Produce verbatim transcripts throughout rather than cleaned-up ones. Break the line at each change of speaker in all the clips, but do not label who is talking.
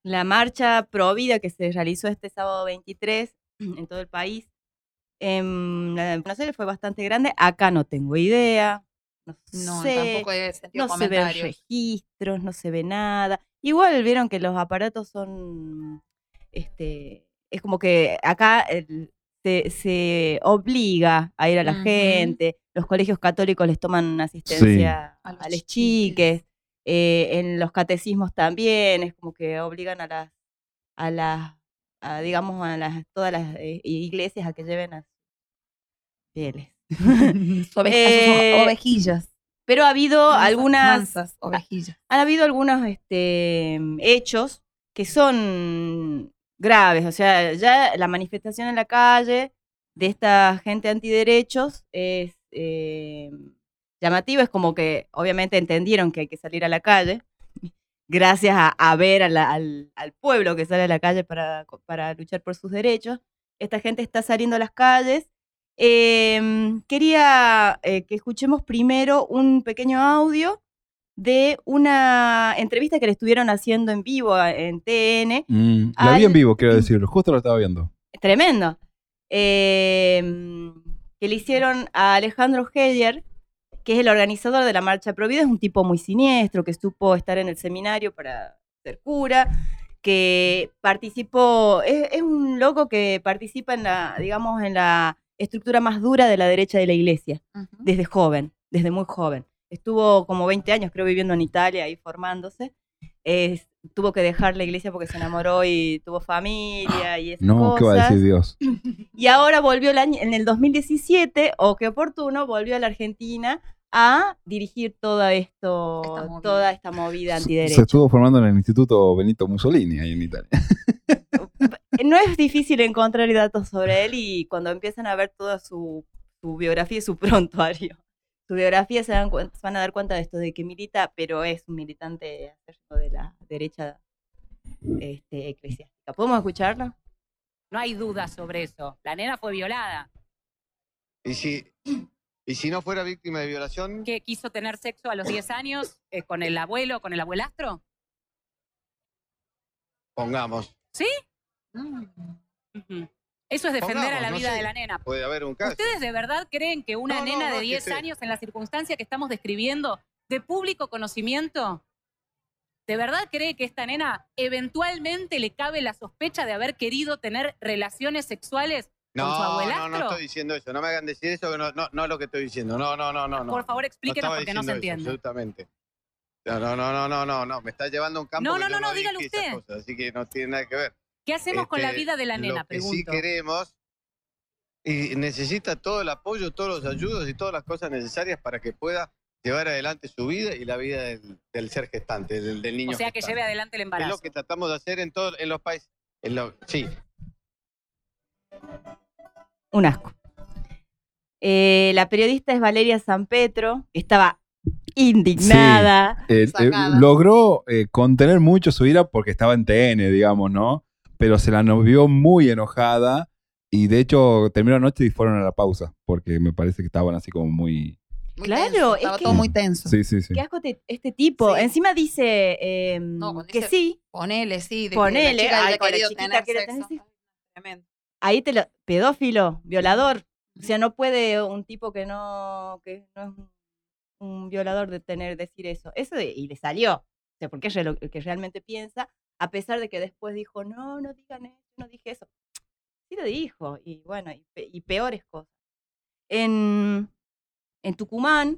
La marcha pro vida que se realizó este sábado veintitrés en todo el país, en Buenos Aires fue bastante grande. Acá no tengo idea, no,
No,
sé,
tampoco he sentido
no se ven
comentarios.
registros, no se ve nada. Igual vieron que los aparatos son, este, es como que acá el- se, se obliga a ir a la
Ujú.
gente, los colegios católicos les toman
Sí.
asistencia
A
a,
los
los
chiques.
chiques, eh, en los catecismos también, es como que obligan a las, a las, a, digamos, a las, todas las eh, iglesias a que lleven a sus fieles.
Ove- a sus
Eh,
ovejillas.
Pero ha habido
Mansa-
algunas,
Mansas ovejillas.
han habido algunos este, hechos que son graves. O sea, ya la manifestación en la calle de esta gente antiderechos es eh, llamativa. Es como que obviamente entendieron que hay que salir a la calle, gracias a, a ver a la- al, al pueblo que sale a la calle para, para luchar por sus derechos. Esta gente está saliendo a las calles. Eh, quería eh, que escuchemos primero un pequeño audio de una entrevista que le estuvieron haciendo en vivo a- en T N.
Mm, la vi
al-
en vivo, quiero decirlo. Justo lo estaba viendo.
Tremendo. Eh, que le hicieron a Alejandro Heyer, que es el organizador de la Marcha Pro Vida. Es un tipo muy siniestro, que supo estar en el seminario para ser cura, que participó, es, es un loco que participa en la, digamos, en la estructura más dura de la derecha de la iglesia,
Ujú.
desde joven, desde muy joven. Estuvo como veinte años, creo, viviendo en Italia, ahí formándose. Es- tuvo que dejar la iglesia porque se enamoró y tuvo familia y esas
No,
cosas.
¿qué va a decir Dios?
Y ahora volvió el año, en el dos mil diecisiete, o qué oportuno, volvió a la Argentina a dirigir todo esto,
Esta movida.
toda esta movida
Se, se
antiderecha.
estuvo formando en el Instituto Benito Mussolini, ahí en Italia.
No es difícil encontrar datos sobre él, y cuando empiezan a ver toda su, su biografía y su prontuario, su biografía, se, dan cuen- se van a dar cuenta de esto, de que milita, pero es un militante acérrimo de la derecha este, eclesiástica. ¿Podemos escucharlo?
No hay duda sobre eso. La nena fue violada.
¿Y si, y si no fuera víctima de violación?
¿Que quiso tener sexo a los diez años eh, con el abuelo, con el abuelastro?
Pongamos.
¿Sí?
Mm.
Ujú. Eso es defender
Pongamos,
a la
no
vida
sé.
de la nena.
Puede haber un caso.
¿Ustedes de verdad creen que una
No, no,
nena
no,
de
que
diez
esté-
años, en la circunstancia que estamos describiendo, de público conocimiento, de verdad cree que esta nena eventualmente le cabe la sospecha de haber querido tener relaciones sexuales con su
No, no,
abuelastro?
no estoy diciendo eso. No me hagan decir eso, que no, no, no es lo que estoy diciendo. No, no, no, no. no.
Por favor, explíquenos
estaba
porque no se
diciendo eso,
entiende.
absolutamente. No, no, no, no, no, no, no. Me está llevando a un campo
No,
que
no,
yo
no, no,
dije
dígalo
esas
usted.
cosas, así que no tiene nada que ver.
¿Qué hacemos con la
Este,
vida de la nena?
Lo que sí
Pregunto.
queremos, y necesita todo el apoyo, todos los ayudos y todas las cosas necesarias para que pueda llevar adelante su vida y la vida del, del ser gestante, del, del niño
O sea, que
gestante.
lleve adelante el
Es
embarazo.
lo que tratamos de hacer en todos en los países. En lo, sí.
Un asco. Eh, la periodista es Valeria Sanpetro, estaba indignada.
Eh, eh,
Sacada.
logró eh, contener mucho su ira porque estaba en T N, digamos, ¿no? Pero se la nos vio muy enojada y de hecho terminó la noche y fueron a la pausa porque me parece que estaban así como muy...
Muy
Claro,
tenso,
es
estaba
que-
todo muy tenso.
Sí, sí, sí.
Qué asco te- este tipo.
Sí.
Encima dice eh,
No, cuando
que
dice-
sí,
Ponele, sí. De
Ponele,
que la chica
ay,
haya
con la
querido
chiquita
tener
quiere
sexo.
tener sexo.
Tremendo.
ahí te lo... Pedófilo, violador. O sea, no puede un tipo que no, que no es un, un violador de tener, decir eso. Eso de- y le salió. O sea, porque es re- lo que realmente piensa, a pesar de que después dijo, no, no digan eso, no dije eso. Sí lo dijo, y bueno, y, pe- y peores cosas. En, en Tucumán,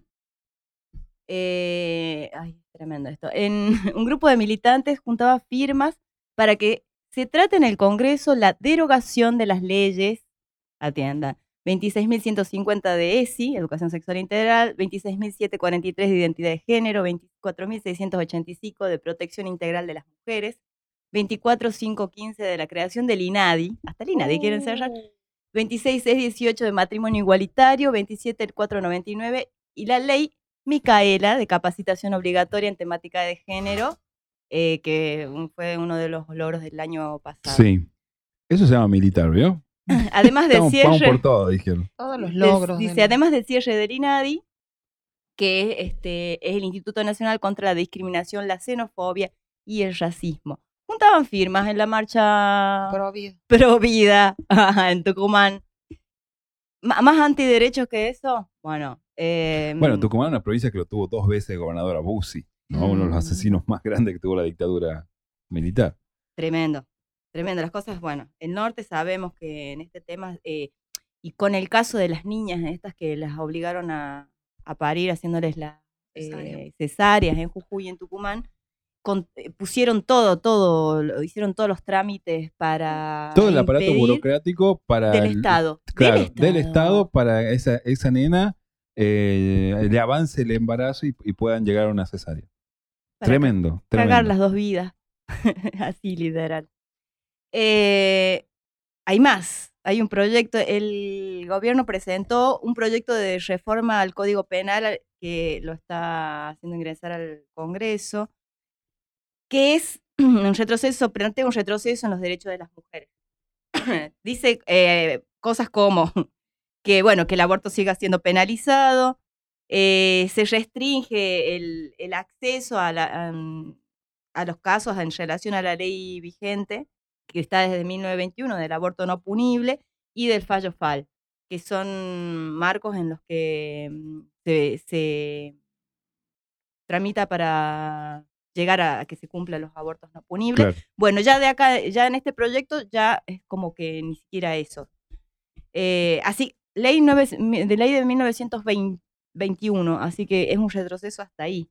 eh, ay, tremendo esto, en un grupo de militantes juntaba firmas para que se trate en el Congreso la derogación de las leyes, atiendan, veintiséis mil ciento cincuenta de E S I, Educación Sexual Integral, veintiséis mil setecientos cuarenta y tres de Identidad de Género, veinticuatro mil seiscientos ochenta y cinco de Protección Integral de las Mujeres, veinticuatro mil quinientos quince de la creación del INADI, hasta el INADI quieren cerrar, veintiséis mil seiscientos dieciocho de matrimonio igualitario, veintisiete mil cuatrocientos noventa y nueve y la ley Micaela de capacitación obligatoria en temática de género, eh, que un- fue uno de los logros del año pasado.
Sí. Eso se llama militar, ¿vio?
Además del
Estamos, vamos
cierre,
por todo, dijeron.
Todos los
des-
logros.
dice,
del-
además del cierre del INADI, que este, es el Instituto Nacional contra la Discriminación, la Xenofobia y el Racismo. juntaban firmas en la marcha
Pro vida.
Pro Vida en Tucumán. M- ¿Más antiderechos que eso? Bueno. Eh,
Bueno, Tucumán es una provincia que lo tuvo dos veces el gobernador Bussi, ¿no? Uno de los
Mm.
asesinos más grandes que tuvo la dictadura militar.
Tremendo, tremendo. Las cosas, bueno, el norte sabemos que en este tema, eh, y con el caso de las niñas, estas que las obligaron a, a parir haciéndoles las
Cesárea.
eh, cesáreas en Jujuy y en Tucumán, con- eh, pusieron todo, todo, lo- hicieron todos los trámites para
Todo el aparato
impedir
burocrático para
del
el-
Estado.
Claro,
del
del
Estado.
Estado para esa, esa nena eh, le avance el embarazo y, y puedan llegar a una cesárea.
Para
Tremendo,
cagar
tremendo.
las dos vidas. Así, literal. Eh, hay más. Hay un proyecto. El gobierno presentó un proyecto de reforma al Código Penal al- que lo está haciendo ingresar al Congreso, que es un retroceso, plantea un retroceso en los derechos de las mujeres. Dice eh, cosas como que, bueno, que el aborto siga siendo penalizado, eh, se restringe el, el acceso a, la, a, a los casos en relación a la ley vigente, que está desde mil novecientos veintiuno, del aborto no punible, y del fallo F A L, que son marcos en los que mm, se, se tramita para llegar a que se cumplan los abortos no punibles.
Claro.
Bueno, ya de acá, ya en este proyecto, ya es como que ni siquiera eso. Eh, así, ley nueve, de ley de mil novecientos veintiuno, así que es un retroceso hasta ahí.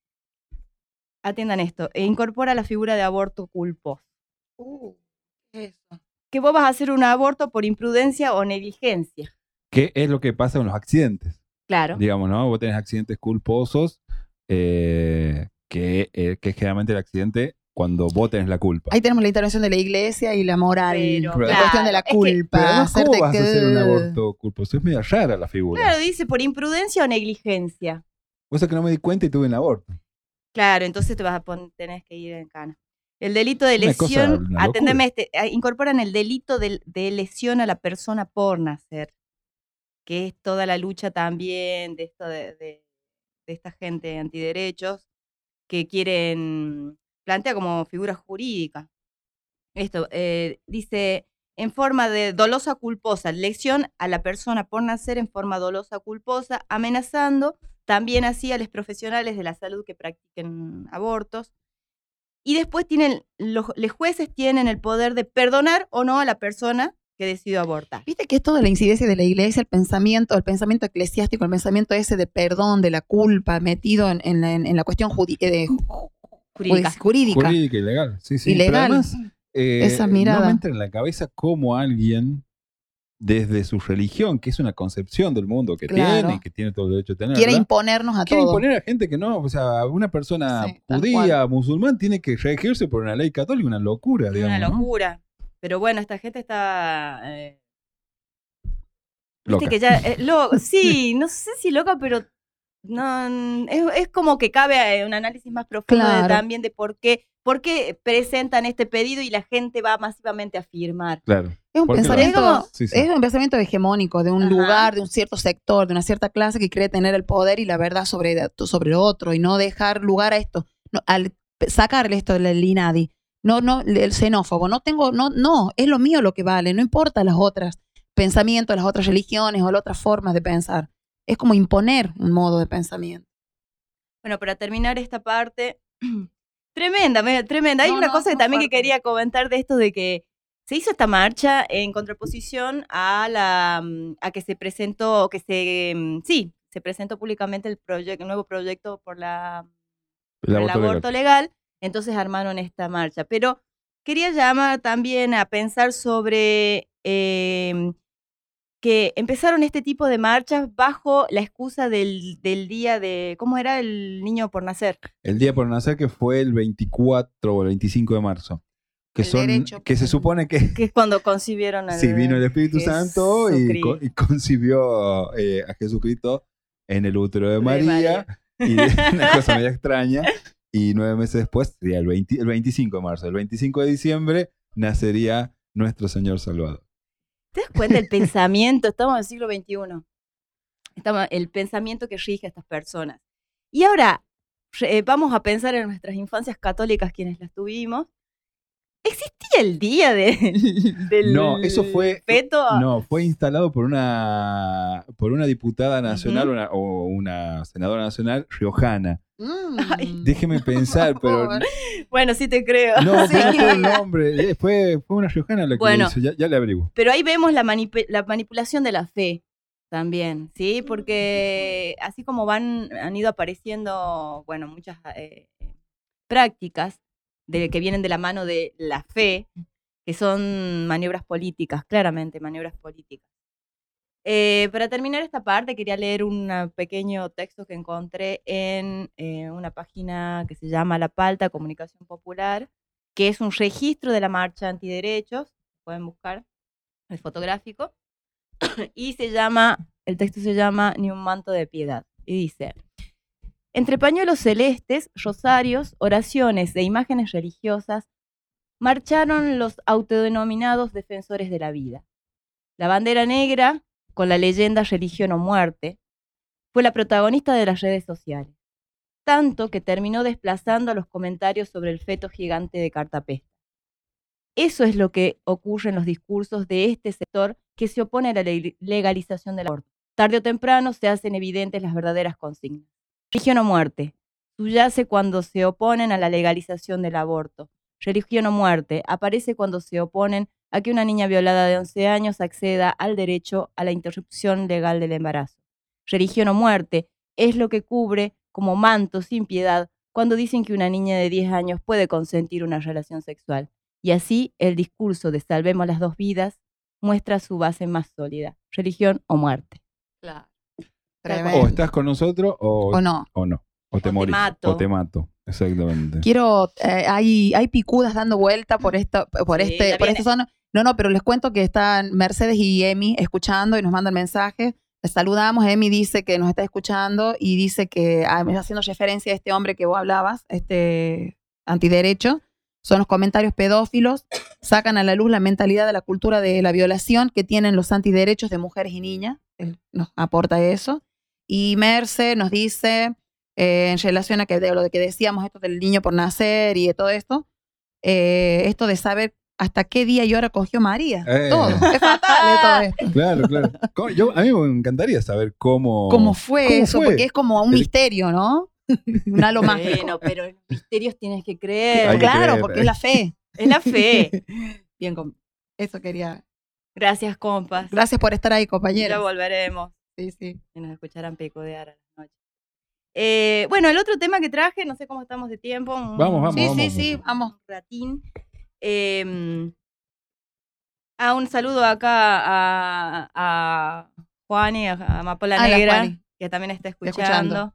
Atiendan esto, e incorpora la figura de aborto culposo.
Uh, ¿qué es eso?
Que vos vas a hacer un aborto por imprudencia o negligencia.
¿Qué es lo que pasa con los accidentes?
Claro.
Digamos, ¿no? Vos tenés accidentes culposos, eh, que, eh, que es generalmente el accidente cuando vos tenés la culpa.
Ahí tenemos la intervención de la iglesia y la moral.
Pero,
la
claro,
cuestión de la
es que-
culpa.
Pero además, ¿cómo
hacerte
vas a hacer un
que-
aborto culposo? Es media rara la figura.
Claro, dice por imprudencia o negligencia.
Vos sabés que no me di cuenta y tuve un aborto.
Claro, entonces te vas a poner, tenés que ir en cana. El delito de
Una cosa,
lesión,
una
atendeme este, ah, incorporan el delito de, de lesión a la persona por nacer, que es toda la lucha también de esto de, de, de esta gente antiderechos que quieren, plantea como figura jurídica. Esto, eh, dice, en forma de dolosa culposa, lesión a la persona por nacer en forma dolosa culposa, amenazando también así a los profesionales de la salud que practiquen abortos. Y después tienen, los, los jueces tienen el poder de perdonar o no a la persona que decidió abortar.
Viste que es toda la incidencia de la iglesia, el pensamiento, el pensamiento eclesiástico, el pensamiento ese de perdón, de la culpa, metido en, en la, en la cuestión judi- eh,
Jurídica.
jurídica.
Jurídica y legal. Sí, sí.
Ilegal.
Pero además, eh,
Esa mirada.
no me entra en la cabeza cómo alguien, desde su religión, que es una concepción del mundo que
Claro.
tiene y que tiene todo el derecho de tener,
Quiere imponernos a
quiere
todo.
imponer a gente que no, o sea, una persona
Sí, tal
judía, musulmán, tiene que regirse por una ley católica, una locura,
Es
digamos,
una
¿no?
locura. Pero bueno, esta gente está... eh,
Loca.
Viste que ya, eh, lo- sí, no sé si loca, pero no, mm, es, es como que cabe eh, un análisis más profundo de-
Claro.
también de por qué, por qué presentan este pedido y la gente va masivamente a firmar.
Claro.
Es un
Porque lo-
pensamiento,
Es como-
Sí, sí.
es un pensamiento hegemónico de un
Ajá.
lugar, de un cierto sector, de una cierta clase que cree tener el poder y la verdad sobre, sobre lo otro y no dejar lugar a esto, no, al sacarle esto del INADI. No, no, el xenófobo, no tengo, no, no, es lo mío lo que vale, no importa las otras pensamientos, las otras religiones o las otras formas de pensar. Es como imponer un modo de pensamiento.
Bueno, para terminar esta parte, tremenda, me- tremenda. Hay
No,
una
no,
cosa que
muy
también que
fuerte.
quería comentar de esto de que se hizo esta marcha en contraposición a la mm, a que se presentó, que se mm, sí, se presentó públicamente el proyecto, el nuevo proyecto por la
El
por el
aborto
aborto
legal.
legal, entonces armaron esta marcha. Pero quería llamar también a pensar sobre eh, que empezaron este tipo de marchas bajo la excusa del, del día de, ¿cómo era? El niño por nacer.
El día por nacer, que fue el veinticuatro o el veinticinco de marzo. Que,
El
son,
derecho
que se
por-
supone que
Que es cuando concibieron al
sí, vino el Espíritu Santo y, co-
Jesucristo.
y concibió eh, a Jesucristo en el útero de
De
María.
María.
Y una cosa media extraña. Y nueve meses después, sería el, veinte el veinticinco de marzo. El veinticinco de diciembre nacería nuestro Señor Salvador.
¿Te das cuenta el pensamiento? Estamos en el siglo veintiuno. Estamos, el pensamiento que rige a estas personas. Y ahora re- eh, vamos a pensar en nuestras infancias católicas, quienes las tuvimos. ¿Existía el día del, del
No, eso fue-
feto?
No, fue instalado por una por una diputada nacional
Ujú.
una- o una senadora nacional riojana.
Mm.
Ay.
Déjeme pensar, pero
Por-
Bueno, sí te creo.
no,
Sí.
pero no fue el nombre. eh, Fue, fue una riojana la que
Bueno.
lo hizo. Ya, ya le averiguo.
Pero ahí vemos la, manip- la manipulación de la fe también, ¿sí? Porque así como van, han ido apareciendo, bueno, muchas eh, prácticas de, que vienen de la mano de la fe, que son maniobras políticas, claramente maniobras políticas. Eh, para terminar esta parte, quería leer un pequeño texto que encontré en eh, una página que se llama La Palta Comunicación Popular, que es un registro de la marcha antiderechos, pueden buscar, es fotográfico, y se llama, el texto se llama Ni un manto de piedad, y dice: entre pañuelos celestes, rosarios, oraciones e imágenes religiosas, marcharon los autodenominados defensores de la vida. La bandera negra, con la leyenda religión o muerte, fue la protagonista de las redes sociales, tanto que terminó desplazando a los comentarios sobre el feto gigante de Cartapesta. Eso es lo que ocurre en los discursos de este sector que se opone a la le- legalización del aborto. Tarde o temprano se hacen evidentes las verdaderas consignas. Religión o muerte subyace cuando se oponen a la legalización del aborto. Religión o muerte aparece cuando se oponen a que una niña violada de once años acceda al derecho a la interrupción legal del embarazo. Religión o muerte es lo que cubre como manto sin piedad cuando dicen que una niña de diez años puede consentir una relación sexual. Y así el discurso de salvemos las dos vidas muestra su base más sólida, religión o muerte.
Claro.
O
Tremendo.
estás con nosotros o,
O no.
o no. O te
O te
morís.
mato.
O te mato. Exactamente.
Quiero, eh, hay, hay picudas dando vuelta por esta, por
Sí,
este,
ya
por
viene.
esta zona. No, no, pero les cuento que están Mercedes y Emi escuchando y nos mandan mensajes. Les saludamos. Emi dice que nos está escuchando y dice que, ah, haciendo referencia a este hombre que vos hablabas, este antiderecho, son los comentarios pedófilos, sacan a la luz la mentalidad de la cultura de la violación que tienen los antiderechos de mujeres y niñas. Él nos aporta eso. Y Merce nos dice, eh, en relación a que, de lo de que decíamos, esto del niño por nacer y de todo esto, eh, esto de saber hasta qué día y hora cogió María.
Eh.
Todo. Es fatal todo esto.
Claro, claro. ¿Cómo? Yo, a mí me encantaría saber cómo.
¿Cómo fue
¿Cómo
eso?
fue?
Porque es como un
El-
misterio, ¿no? Un halo mágico.
Bueno, pero en los misterios tienes que creer.
Hay que
Claro,
creer.
porque es la fe.
Es la fe.
Bien, com- eso quería.
Gracias, compas.
Gracias por estar ahí,
Ya
compañeros.
volveremos.
Sí, sí.
Y nos escucharán picodear a las noches. Eh, bueno, el otro tema que traje, no sé cómo estamos de tiempo. un-
Vamos, vamos,
Sí,
vamos.
sí, sí, vamos.
Un ratín. Eh, ah, un saludo acá a, a Juan y a, a Amapola
Hola,
Negra,
Juani.
que también está
escuchando.
escuchando.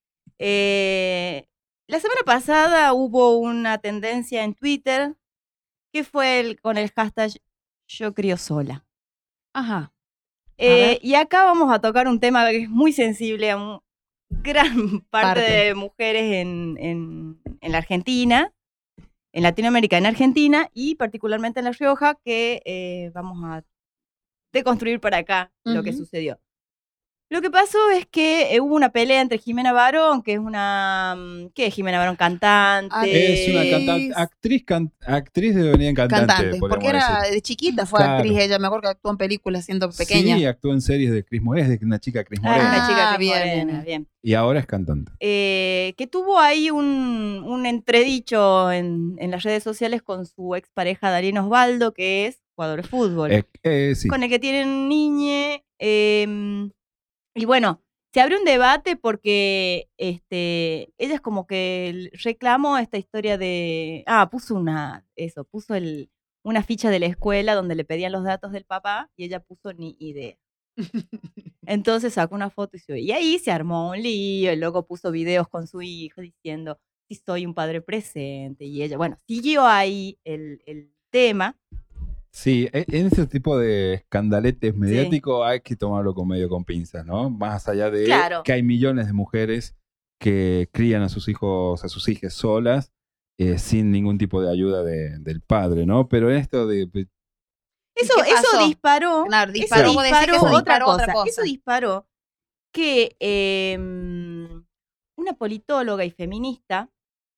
Eh, la semana pasada hubo una tendencia en Twitter que fue el- con el hashtag Yo crío sola.
Ajá.
Eh,
ver.
y acá vamos a tocar un tema que es muy sensible a un gran parte,
Parte.
de mujeres en, en- en la Argentina, en Latinoamérica, en Argentina y particularmente en La Rioja, que eh, vamos a deconstruir para acá lo que
Ujú.
sucedió. Lo que pasó es que eh, hubo una pelea entre Jimena Barón, que es una... mm, ¿Qué es Jimena Barón? Cantante.
Es una
Eh,
cantante, actriz, can- actriz de venir en cantante.
Cantante. Porque
podríamos
era
decir.
de chiquita, fue
Claro.
actriz ella. Me acuerdo que actuó en películas siendo pequeña.
Sí, actuó en series de Cris Morena, es de una chica Cris
Ah,
Morena.
una chica
Ah,
Cris
bien,
Morena,
bien.
bien.
Y ahora es cantante.
Eh, que tuvo ahí un, un entredicho en, en las redes sociales con su expareja Darien Osvaldo, que es jugador de fútbol,
Eh, eh, sí.
con el que tienen niñe. eh, y bueno, se abrió un debate porque este, ella es como que reclamó esta historia de... Ah, puso una... Eso, puso el, una ficha de la escuela donde le pedían los datos del papá y ella puso ni idea. Entonces sacó una foto y se y ahí se armó un lío, el loco puso videos con su hijo diciendo, si soy un padre presente, y ella, bueno, siguió ahí el, el tema.
Sí, e- en ese tipo de escandaletes mediáticos hay que tomarlo con medio con pinzas, ¿no? Más allá de
Claro.
que hay millones de mujeres que crían a sus hijos, a sus hijas solas, eh, sin ningún tipo de ayuda de- del padre, ¿no? Pero en esto de... de-
Eso,
qué
eso
pasó?
disparó,
Claro,
eso
disparó, vos decís que
disparó
eso
otra,
disparó
cosa.
otra cosa.
Eso disparó que eh, una politóloga y feminista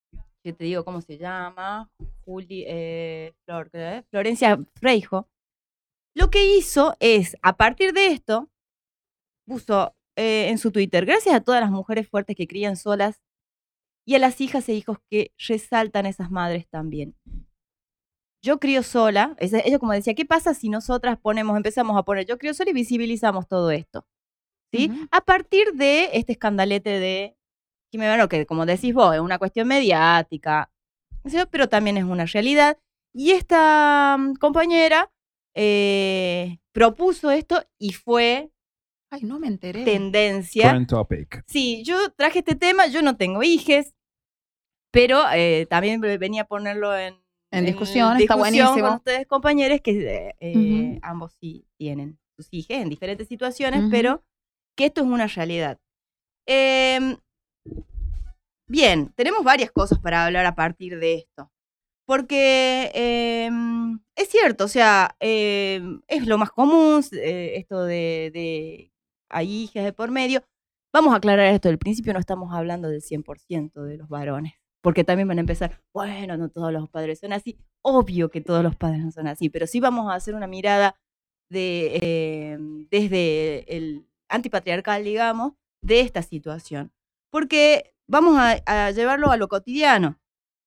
yo te digo cómo se llama, Juli, eh, Flor, ¿eh? Florencia Freijo, lo que hizo es, a partir de esto, puso eh, en su Twitter, gracias a todas las mujeres fuertes que crían solas y a las hijas e hijos que resaltan esas madres también. Yo crío sola, ella como decía, ¿qué pasa si nosotras ponemos, empezamos a poner yo crío sola y visibilizamos todo esto? ¿Sí? Uh-huh. A partir de este escandalete de Jimmy Barón, que como decís vos, es una cuestión mediática, ¿sí? Pero también es una realidad. Y esta um, compañera eh, propuso esto y fue
Ay, no me enteré.
tendencia.
Trend topic.
Sí, yo traje este tema, yo no tengo hijes, pero eh, también venía a ponerlo en,
en discusión,
en
está
discusión
buenísimo.
con ustedes, compañeros, que eh,
uh-huh.
ambos sí tienen sus hijos en diferentes situaciones,
uh-huh.
pero que esto es una realidad. Eh, bien, tenemos varias cosas para hablar a partir de esto. Porque eh, es cierto, o sea, eh, es lo más común, eh, esto de, de hay hijas de por medio. Vamos a aclarar esto, del principio no estamos hablando del cien por ciento de los varones, porque también van a empezar, bueno, no todos los padres son así, obvio que todos los padres no son así, pero sí vamos a hacer una mirada de, eh, desde el antipatriarcal, digamos, de esta situación, porque vamos a, a llevarlo a lo cotidiano.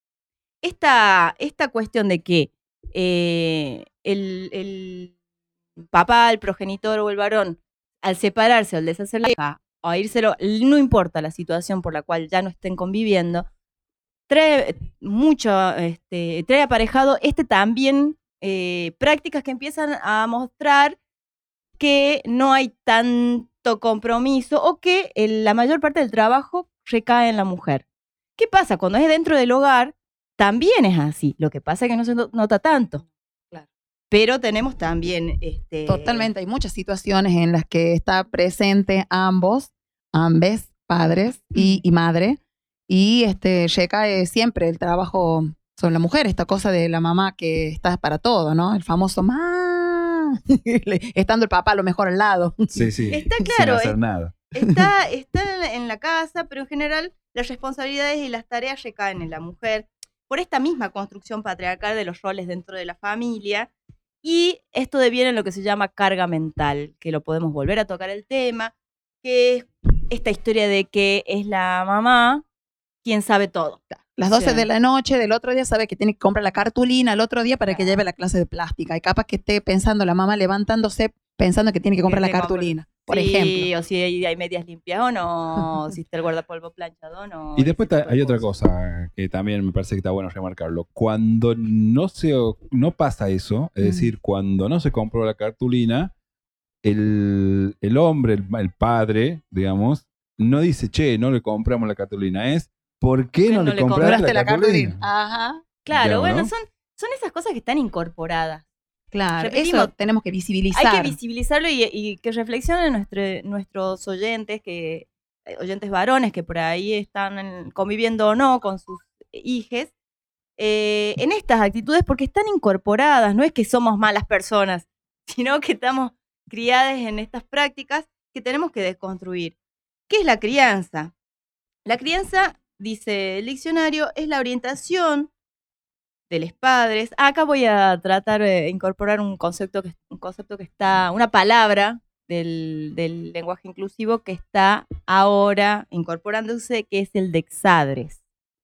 Esta, esta cuestión de que eh, el, el papá, el progenitor o el varón, al separarse o al deshacer la hija o a írselo, no importa la situación por la cual ya no estén conviviendo, trae mucho, este, trae aparejado este también eh, prácticas que empiezan a mostrar que no hay tanto compromiso o que el, la mayor parte del trabajo recae en la mujer. ¿Qué pasa? Cuando es dentro del hogar, también es así. Lo que pasa es que no se nota tanto.
Claro.
Pero tenemos también... Este...
Totalmente. Hay muchas situaciones en las que está presente ambos, ambes, padres y, y madre. Y este, recae siempre el trabajo sobre la mujer. Esta cosa de la mamá que está para todo, ¿no? El famoso mamá. Estando el papá a lo mejor al lado.
Sí, sí.
Está claro.
Sin hacer nada.
Está, está en la casa, pero en general las responsabilidades y las tareas recaen en la mujer. Por esta misma construcción patriarcal de los roles dentro de la familia, y esto deviene en lo que se llama carga mental, que lo podemos volver a tocar el tema, que es esta historia de que es la mamá quien sabe todo.
Las doce
sí.
de la noche del otro día sabe que tiene que comprar la cartulina el otro día para que lleve la clase de plástica, y capaz que esté pensando la mamá levantándose pensando que tiene que comprar la cartulina. Por
sí,
ejemplo.
o si hay, hay medias limpias o no, o si está el guardapolvo planchado o no.
Y después ta, hay otra cosa que también me parece que está bueno remarcarlo. Cuando no se no pasa eso, es mm. decir, cuando no se compró la cartulina, el, el hombre, el, el padre, digamos, no dice, che, no le compramos la cartulina. Es, ¿por qué no, no le compraste la, la cartulina?
cartulina? Ajá. Claro, ya, bueno, ¿no? son, son esas cosas que están incorporadas.
Claro, Repetimos, eso tenemos que visibilizar.
Hay que visibilizarlo y, y que reflexionen nuestro, nuestros oyentes, que oyentes varones que por ahí están en, conviviendo o no con sus hijes, eh, en estas actitudes, porque están incorporadas. No es que somos malas personas, sino que estamos criadas en estas prácticas que tenemos que desconstruir. ¿Qué es la crianza? La crianza, dice el diccionario, es la orientación de los padres. Acá voy a tratar de incorporar un concepto que, un concepto que está, una palabra del, del lenguaje inclusivo que está ahora incorporándose, que es el de exadres.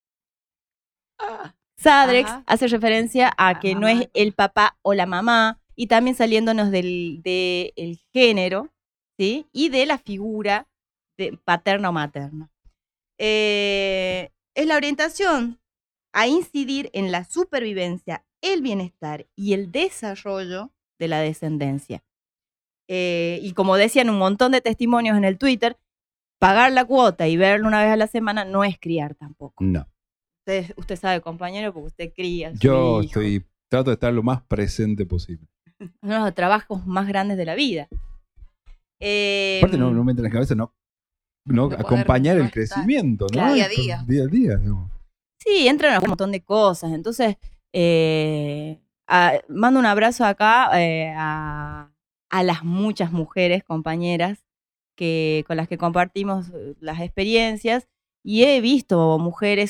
Sadrex Ajá. hace referencia a la que mamá. No es el papá o la mamá, y también saliéndonos del, del género, ¿sí? Y de la figura de paterna o materna. Eh, es la orientación a incidir en la supervivencia, el bienestar y el desarrollo de la descendencia. Eh, y como decían un montón de testimonios en el Twitter, pagar la cuota y verlo una vez a la semana no es criar tampoco.
No.
Usted, usted sabe, compañero, porque usted cría.
Yo estoy, trato de estar lo más presente posible.
Uno de los trabajos más grandes de la vida. Eh,
Aparte no, no me entra en la cabeza, no, no acompañar el crecimiento, ¿no?
Claro, día a día.
Día a día, digamos.
Sí, entran un montón de cosas. Entonces, eh, a, mando un abrazo acá eh, a, a las muchas mujeres, compañeras, que, con las que compartimos las experiencias, y he visto mujeres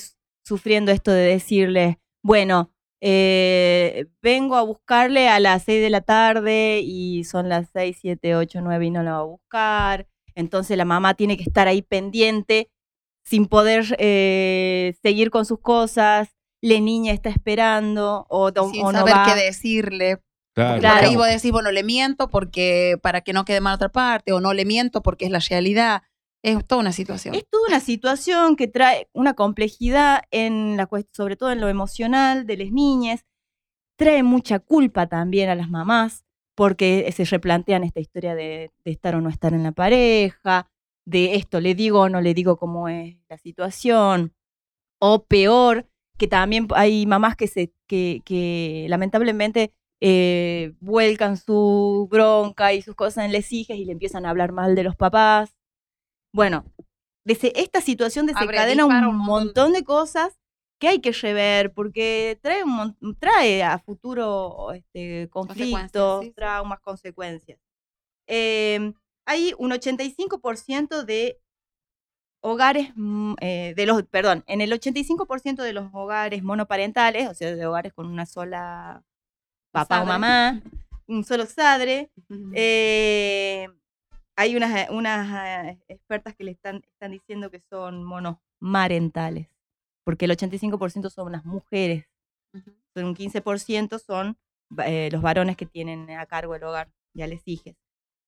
sufriendo esto de decirle, bueno, eh, vengo a buscarle a las seis de la tarde y son las seis, siete, ocho, nueve y no la va a buscar. Entonces la mamá tiene que estar ahí pendiente sin poder eh, seguir con sus cosas. La niña está esperando o, o,
Sin
o no
saber
va.
qué decirle.
Claro,
Claro.
Por ahí
claro.
vos decís, bueno, le miento porque para que no quede mal otra parte, o no le miento porque es la realidad. Es toda una situación.
Es toda una situación que trae una complejidad, en la, cuest- sobre todo en lo emocional de las niñas. Trae mucha culpa también a las mamás, porque se replantean esta historia de, de estar o no estar en la pareja, de esto le digo o no le digo cómo es la situación, o peor, que también hay mamás que, se, que, que lamentablemente eh, vuelcan su bronca y sus cosas en las hijas y le empiezan a hablar mal de los papás. Bueno, dese- esta situación
Abre,
desencadena un,
dispara un montón.
montón de cosas que hay que rever porque trae, un mon- trae a futuro este, conflictos,
Consecuencias, sí, sí.
traumas, consecuencias. Eh, hay un ochenta y cinco por ciento de hogares, mm, eh, de los, perdón, en el ochenta y cinco por ciento de los hogares monoparentales, o sea, de hogares con una sola papá o
Sadre.
mamá, un solo sadre,
Ujú.
eh, hay unas, unas eh, expertas que le están, están diciendo que son monomarentales, porque el ochenta y cinco por ciento son las mujeres,
Ujú.
un quince por ciento son eh, los varones que tienen a cargo el hogar, ya les dije.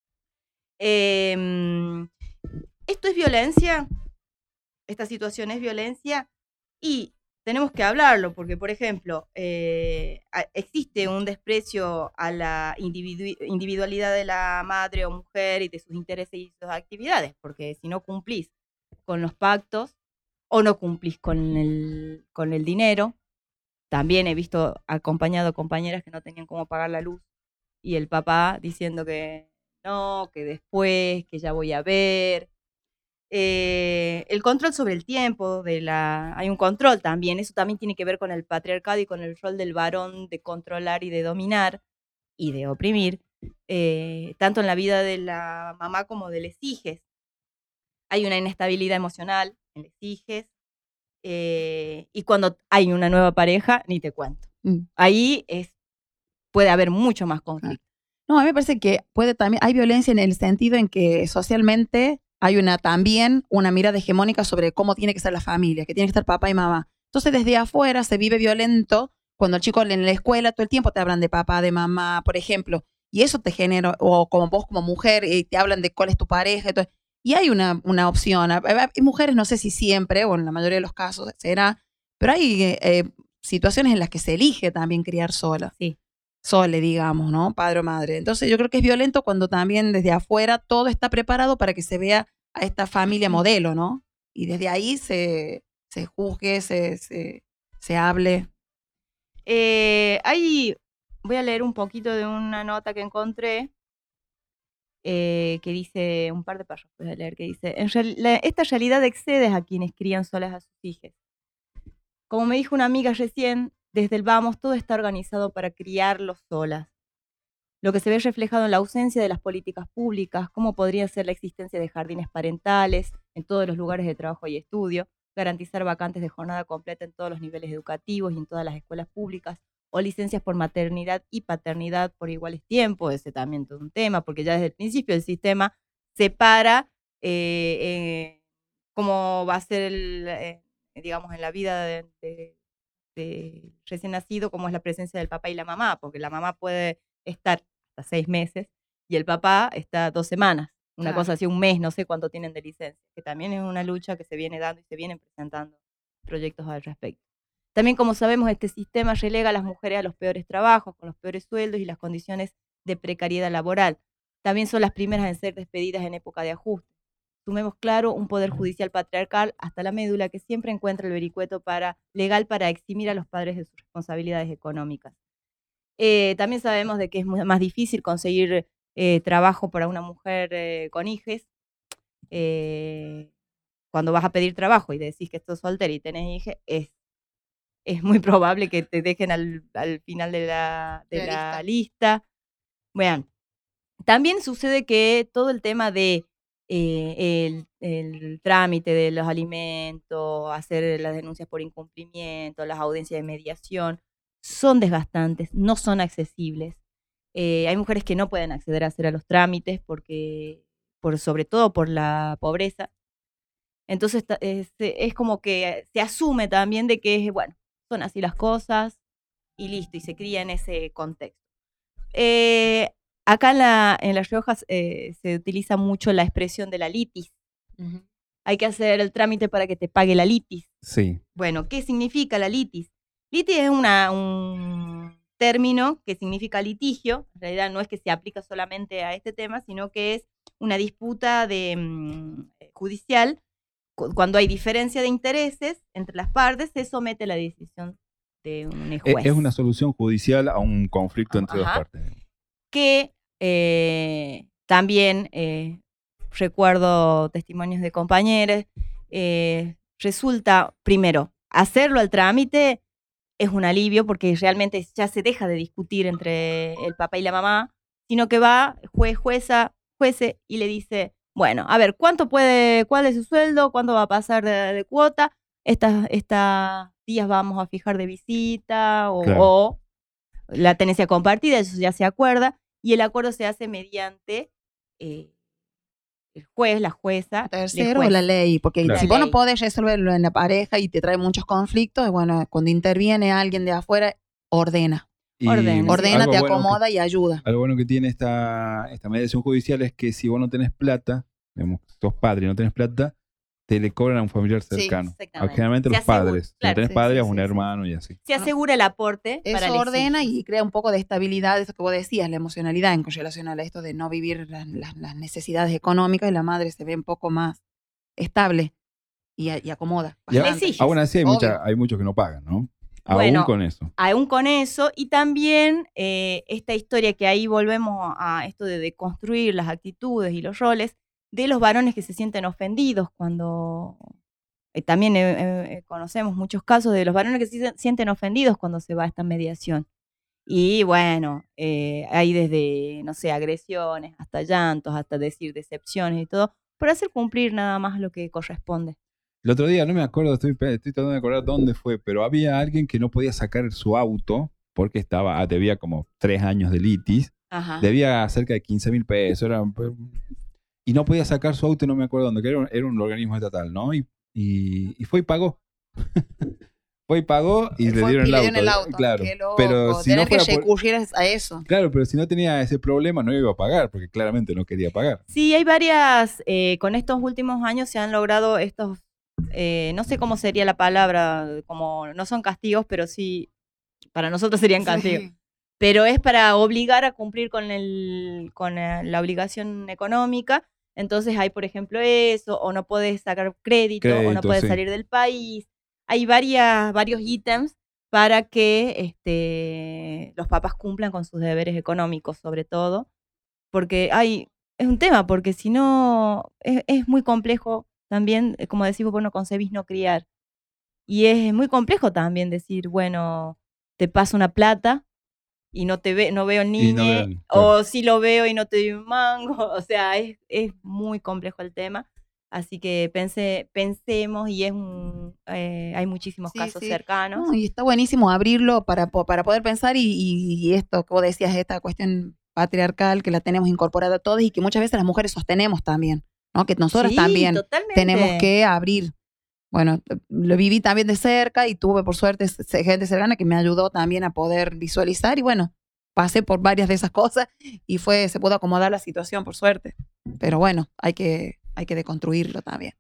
Eh, esto es violencia, esta situación es violencia y tenemos que hablarlo porque, por ejemplo, eh, a- existe un desprecio a la individu- individualidad de la madre o mujer y de sus intereses y sus actividades, porque si no cumplís con los pactos o no cumplís con el, con el dinero, también he visto acompañado compañeras que no tenían cómo pagar la luz y el papá diciendo que no, que después, que ya voy a ver. Eh, el control sobre el tiempo, de la, hay un control también, eso también tiene que ver con el patriarcado y con el rol del varón de controlar y de dominar y de oprimir, eh, tanto en la vida de la mamá como de los hijos. Hay una inestabilidad emocional en los hijos, eh, y cuando hay una nueva pareja, ni te cuento.
Mm.
Ahí es, puede haber mucho más conflicto.
No, a mí me parece que puede también, hay violencia en el sentido en que socialmente hay una también una mirada hegemónica sobre cómo tiene que ser la familia, que tiene que estar papá y mamá. Entonces desde afuera se vive violento cuando el chico en la escuela todo el tiempo te hablan de papá, de mamá, por ejemplo, y eso te genera, o como vos como mujer, y te hablan de cuál es tu pareja, y, todo. Y hay una, una opción. Hay mujeres, no sé si siempre, o en la mayoría de los casos será, pero hay eh, situaciones en las que se elige también criar sola.
Sí.
Sole, digamos, ¿no? Padre o madre. Entonces yo creo que es violento cuando también desde afuera todo está preparado para que se vea a esta familia modelo, ¿no? Y desde ahí se, se juzgue, se, se, se hable.
Eh, hay, voy a leer un poquito de una nota que encontré eh, que dice, un par de párrafos voy a leer, que dice, en real, la, esta realidad excede a quienes crían solas a sus hijos. Como me dijo una amiga recién, desde el vamos todo está organizado para criarlos solas. Lo que se ve reflejado en la ausencia de las políticas públicas, cómo podría ser la existencia de jardines parentales en todos los lugares de trabajo y estudio, garantizar vacantes de jornada completa en todos los niveles educativos y en todas las escuelas públicas, o licencias por maternidad y paternidad por iguales tiempos, ese también es todo un tema, porque ya desde el principio el sistema separa eh, eh, cómo va a ser, el, eh, digamos, en la vida de, de, de recién nacido, cómo es la presencia del papá y la mamá, porque la mamá puede estar hasta seis meses y el papá está dos semanas, una
Claro.
cosa así, un mes, no sé cuánto tienen de licencia, que también es una lucha que se viene dando y se vienen presentando proyectos al respecto. También, como sabemos, este sistema relega a las mujeres a los peores trabajos, con los peores sueldos y las condiciones de precariedad laboral. También son las primeras en ser despedidas en época de ajuste. Sumemos, claro, un poder judicial patriarcal hasta la médula que siempre encuentra el vericueto para, legal para eximir a los padres de sus responsabilidades económicas. Eh, también sabemos de que es muy, más difícil conseguir eh, trabajo para una mujer eh, con hijos. Eh, cuando vas a pedir trabajo y decís que estás soltera y tenés hijos, es, es muy probable que te dejen al, al final de la, de
De la
la lista. Vean, también sucede que todo el tema de eh, el, el trámite de los alimentos, hacer las denuncias por incumplimiento, las audiencias de mediación, son desgastantes, no son accesibles. Eh, hay mujeres que no pueden acceder a hacer a los trámites porque, por, sobre todo por la pobreza. Entonces es, es como que se asume también de que, bueno, son así las cosas y listo, y se cría en ese contexto. Eh, acá en, la, en Las Riojas eh, se utiliza mucho la expresión de la litis. Uh-huh. Hay que hacer el trámite para que te pague la litis.
Sí.
Bueno, ¿qué significa la litis? Litis es una, un término que significa litigio. En realidad no es que se aplica solamente a este tema, sino que es una disputa de, um, judicial. Cuando hay diferencia de intereses entre las partes, se somete a la decisión de un juez.
Es una solución judicial a un conflicto entre Ajá. dos partes.
Que eh, también eh, recuerdo testimonios de compañeros, eh, resulta, primero, hacerlo al trámite es un alivio porque realmente ya se deja de discutir entre el papá y la mamá, sino que va juez, jueza, juece y le dice, bueno, a ver, ¿cuánto puede, cuál es su sueldo? ¿Cuánto va a pasar de, de cuota? Estas estas días vamos a fijar de visita o, claro. o la tenencia compartida, eso ya se acuerda, y el acuerdo se hace mediante eh, el juez, la jueza.
Tercero, juez. La ley, porque claro. si vos no podés resolverlo en la pareja y te trae muchos conflictos, bueno, cuando interviene alguien de afuera, ordena.
Y
ordena,
ordena te
bueno
acomoda
que,
y ayuda.
Algo bueno que tiene esta, esta mediación judicial es que si vos no tenés plata, digamos, sos padre y no tenés plata, te le cobran a un familiar cercano. Sí, generalmente se los asegura, padres. Claro, si no tenés sí, padre, sí, es un sí, hermano sí. y así.
Se asegura el aporte.
Eso
para
ordena y crea un poco de estabilidad, eso que vos decías, la emocionalidad en relación a esto de no vivir las, las, las necesidades económicas, y la madre se ve un poco más estable y, y acomoda.
Y a, sí, aún así hay, mucha, hay muchos que no pagan, ¿no?
Bueno,
aún con eso.
Aún con eso. Y también eh, esta historia que ahí volvemos a esto de deconstruir las actitudes y los roles de los varones que se sienten ofendidos cuando eh, también eh, eh, conocemos muchos casos de los varones que se sienten ofendidos cuando se va a esta mediación. Y bueno, eh, hay desde, no sé, agresiones, hasta llantos, hasta decir decepciones y todo, por hacer cumplir nada más lo que corresponde.
El otro día, no me acuerdo, estoy, estoy tratando de acordar dónde fue, pero había alguien que no podía sacar su auto porque estaba, debía como tres años de litis, Ajá. debía cerca de quince mil pesos, era... Y no podía sacar su auto, no me acuerdo dónde, que era un, era un organismo estatal, ¿no? Y, y, y fue y pagó. fue y pagó y, y le dieron, y el, le dieron auto, el auto. Claro. Pero si no
que recurrir por... a eso.
Claro, pero si no tenía ese problema no iba a pagar, porque claramente no quería pagar.
Sí, hay varias, eh, con estos últimos años se han logrado estos, eh, no sé cómo sería la palabra, como no son castigos, pero sí, para nosotros serían castigos. Sí. Pero es para obligar a cumplir con, el, con el, la obligación económica. Entonces hay, por ejemplo, eso, o no puedes sacar crédito, crédito o no puedes sí. salir del país. Hay varias, varios ítems para que este, los papás cumplan con sus deberes económicos, sobre todo. Porque hay, es un tema, porque si no, es, es muy complejo también, como decimos, vos no concebís no criar. Y es muy complejo también decir, bueno, te paso una plata, y no te ve, no veo el niño, no claro. o si lo veo y no te doy un mango, o sea, es, es muy complejo el tema, así que pense, pensemos y es un, eh, hay muchísimos sí, casos sí. cercanos.
No, y está buenísimo abrirlo para, para poder pensar y, y, y esto que vos decías, esta cuestión patriarcal que la tenemos incorporada todos y que muchas veces las mujeres sostenemos también, ¿no? Que nosotras sí, también totalmente. Tenemos que abrir. Bueno, lo viví también de cerca y tuve por suerte gente cercana que me ayudó también a poder visualizar y bueno, pasé por varias de esas cosas y fue, se pudo acomodar la situación por suerte. Pero bueno, hay que, hay que deconstruirlo también.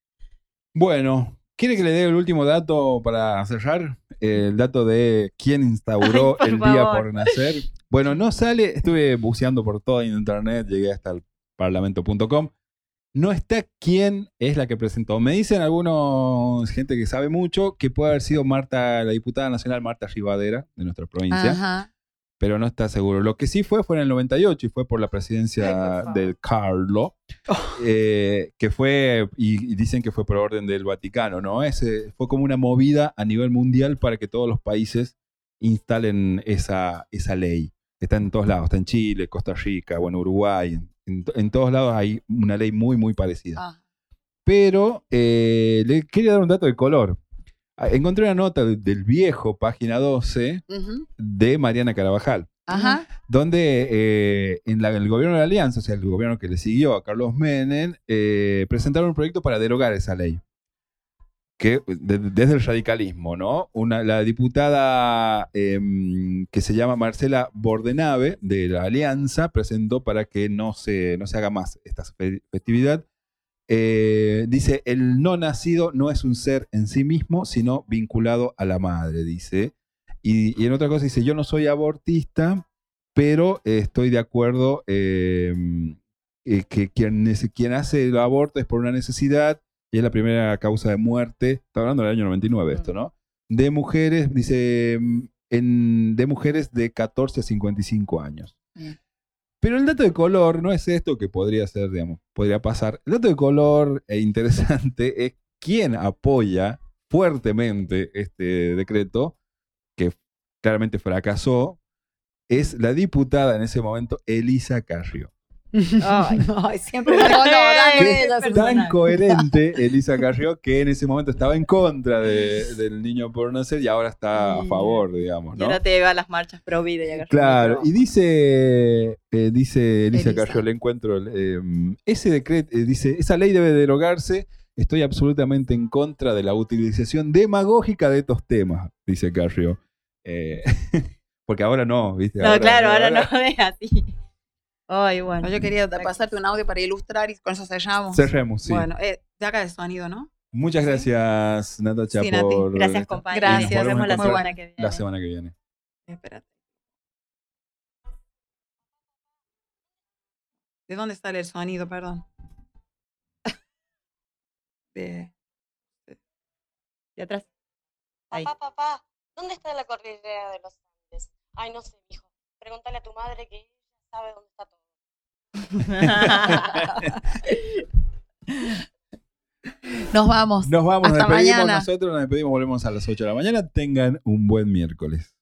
Bueno, ¿quiere que le dé el último dato para cerrar? El dato de quién instauró Ay, el favor. Día por nacer. Bueno, no sale, estuve buceando por toda internet, llegué hasta el parlamento punto com. No está quién es la que presentó. Me dicen algunos, gente que sabe mucho, que puede haber sido Marta, la diputada nacional Marta Rivadera, de nuestra provincia. Ajá. Pero no está seguro. Lo que sí fue, fue en el noventa y ocho y fue por la presidencia Ay, del Carlo, oh. eh, que fue, y, y dicen que fue por orden del Vaticano, ¿no? Ese, fue como una movida a nivel mundial para que todos los países instalen esa, esa ley. Está en todos lados, está en Chile, Costa Rica, bueno, Uruguay, En, en todos lados hay una ley muy, muy parecida.
Ah.
Pero eh, le quería dar un dato de color. Encontré una nota de- del viejo, página doce,
Ujú.
de Mariana Carabajal,
Ajá.
donde eh, en la- el gobierno de la Alianza, o sea, el gobierno que le siguió a Carlos Menem, eh, presentaron un proyecto para derogar esa ley. Que, de- desde el radicalismo, ¿no? Una, la diputada em, que se llama Marcela Bordenave, de la Alianza, presentó para que no se, no se haga más esta fe- festividad. Eh, dice, el no nacido no es un ser en sí mismo, sino vinculado a la madre, dice. Y, y en otra cosa dice, yo no soy abortista, pero eh, estoy de acuerdo eh, eh, que quien, nece- quien hace el aborto es por una necesidad y es la primera causa de muerte. Está hablando del año noventa y nueve esto, ¿no? De mujeres, dice, en, de mujeres de catorce a cincuenta y cinco años.
Bien.
Pero el dato de color no es esto que podría ser, digamos, podría pasar. El dato de color e interesante es quién apoya fuertemente este decreto, que claramente fracasó, es la diputada en ese momento, Elisa Carrió.
Ay.
Ay, siempre no, no, dale,
Que es
ella,
tan
personal.
coherente Elisa Carrió que en ese momento estaba en contra de- del niño por nacer y ahora está a
Y-
favor, digamos,
Y
¿no?
ahora te va a las marchas pro vida y agarra
Claro,
el
y dice, eh, dice Elisa
Elisa.
Carrió, le encuentro, eh, ese decreto, eh, dice, esa ley debe derogarse, estoy absolutamente en contra de la utilización demagógica de estos temas, dice Carrió. Eh, porque ahora no, ¿viste?
No, claro, ahora no es así. Ay, bueno.
No, yo quería pasarte un audio para ilustrar y con eso cerramos.
Cerremos, sí.
Bueno, eh, de acá de sonido, ¿no?
Muchas
¿sí?
gracias, Natacha,
Sí, Nati.
por
Gracias,
esto.
compañeros.
Gracias,
Nos vemos la
volvemos a
semana
encontrar
que viene.
la semana que viene.
Espérate. ¿De dónde sale el sonido, perdón? De...
De atrás. Ahí.
Papá, papá, ¿dónde está la cordillera de los Andes? Ay, no sé, hijo. Pregúntale a tu madre que ella sabe dónde está todo.
Nos vamos.
Nos vamos, nos
Hasta
despedimos
mañana.
nosotros, nos despedimos, volvemos a las ocho de la mañana. Tengan un buen miércoles.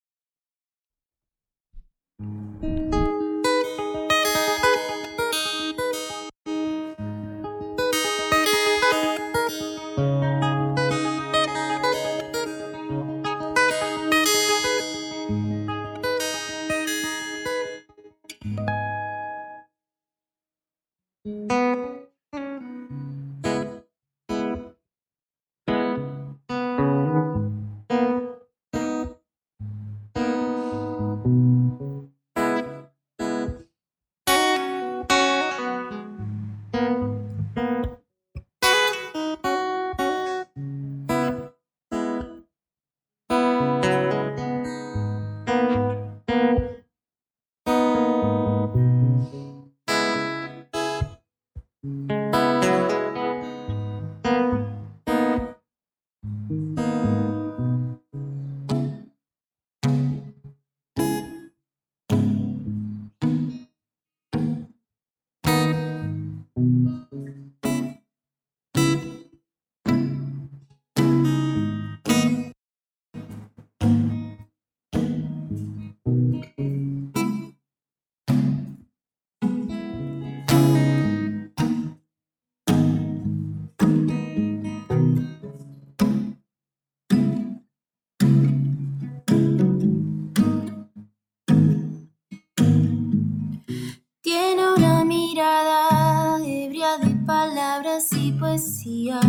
Tiene una mirada ebria de palabras y poesías.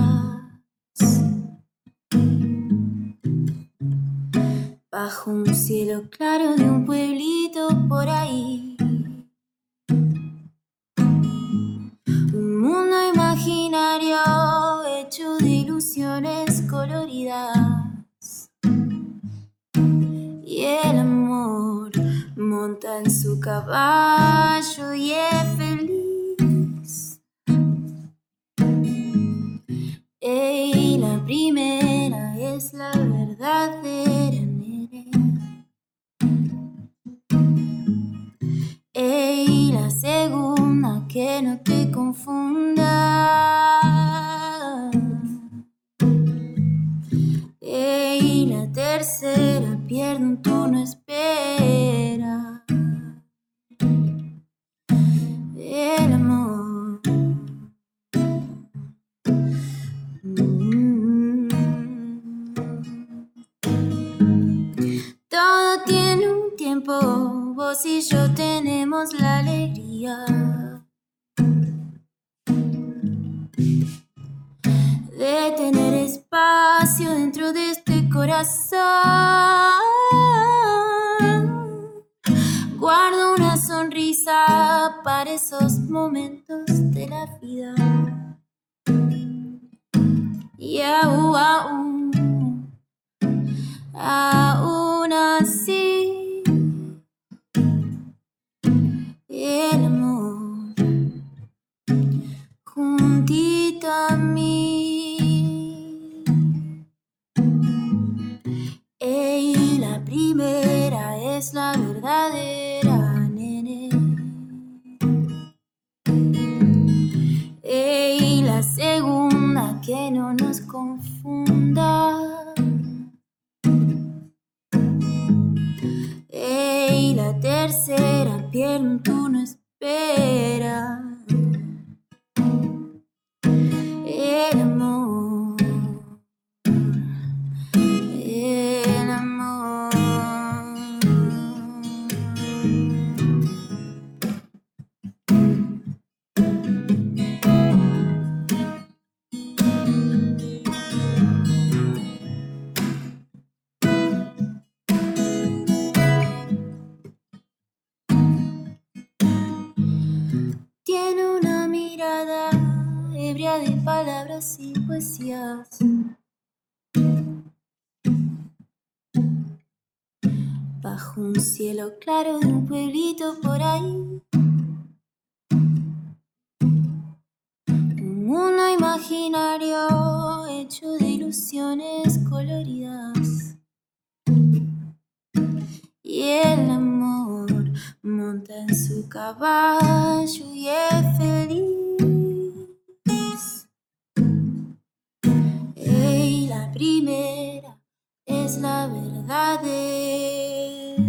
Bajo un cielo claro de un pueblito por ahí. Un mundo imaginario hecho de ilusiones coloridas. Y el amor monta en su caballo y es feliz. Ey, la primera es la verdadera nerea. Ey, la segunda que no te confunda. Ey, la tercera pierde un turno, espera. vos y yo tenemos la alegría de tener espacio dentro de este corazón. Guardo una sonrisa para esos momentos de la vida. Y aún, aún, aún así, el amor juntito a mí. Ey, la primera es la verdadera, nene. Ey, la segunda que no nos confunda. Ey, la tercera piel tú no esperas. El amor, el amor. Tiene una mirada ebria de palabras y poesías. Bajo un cielo claro de un pueblito por ahí. Un mundo imaginario hecho de ilusiones coloridas. Y el amor monta en su caballo y es feliz. Ey, la primera es la verdadera.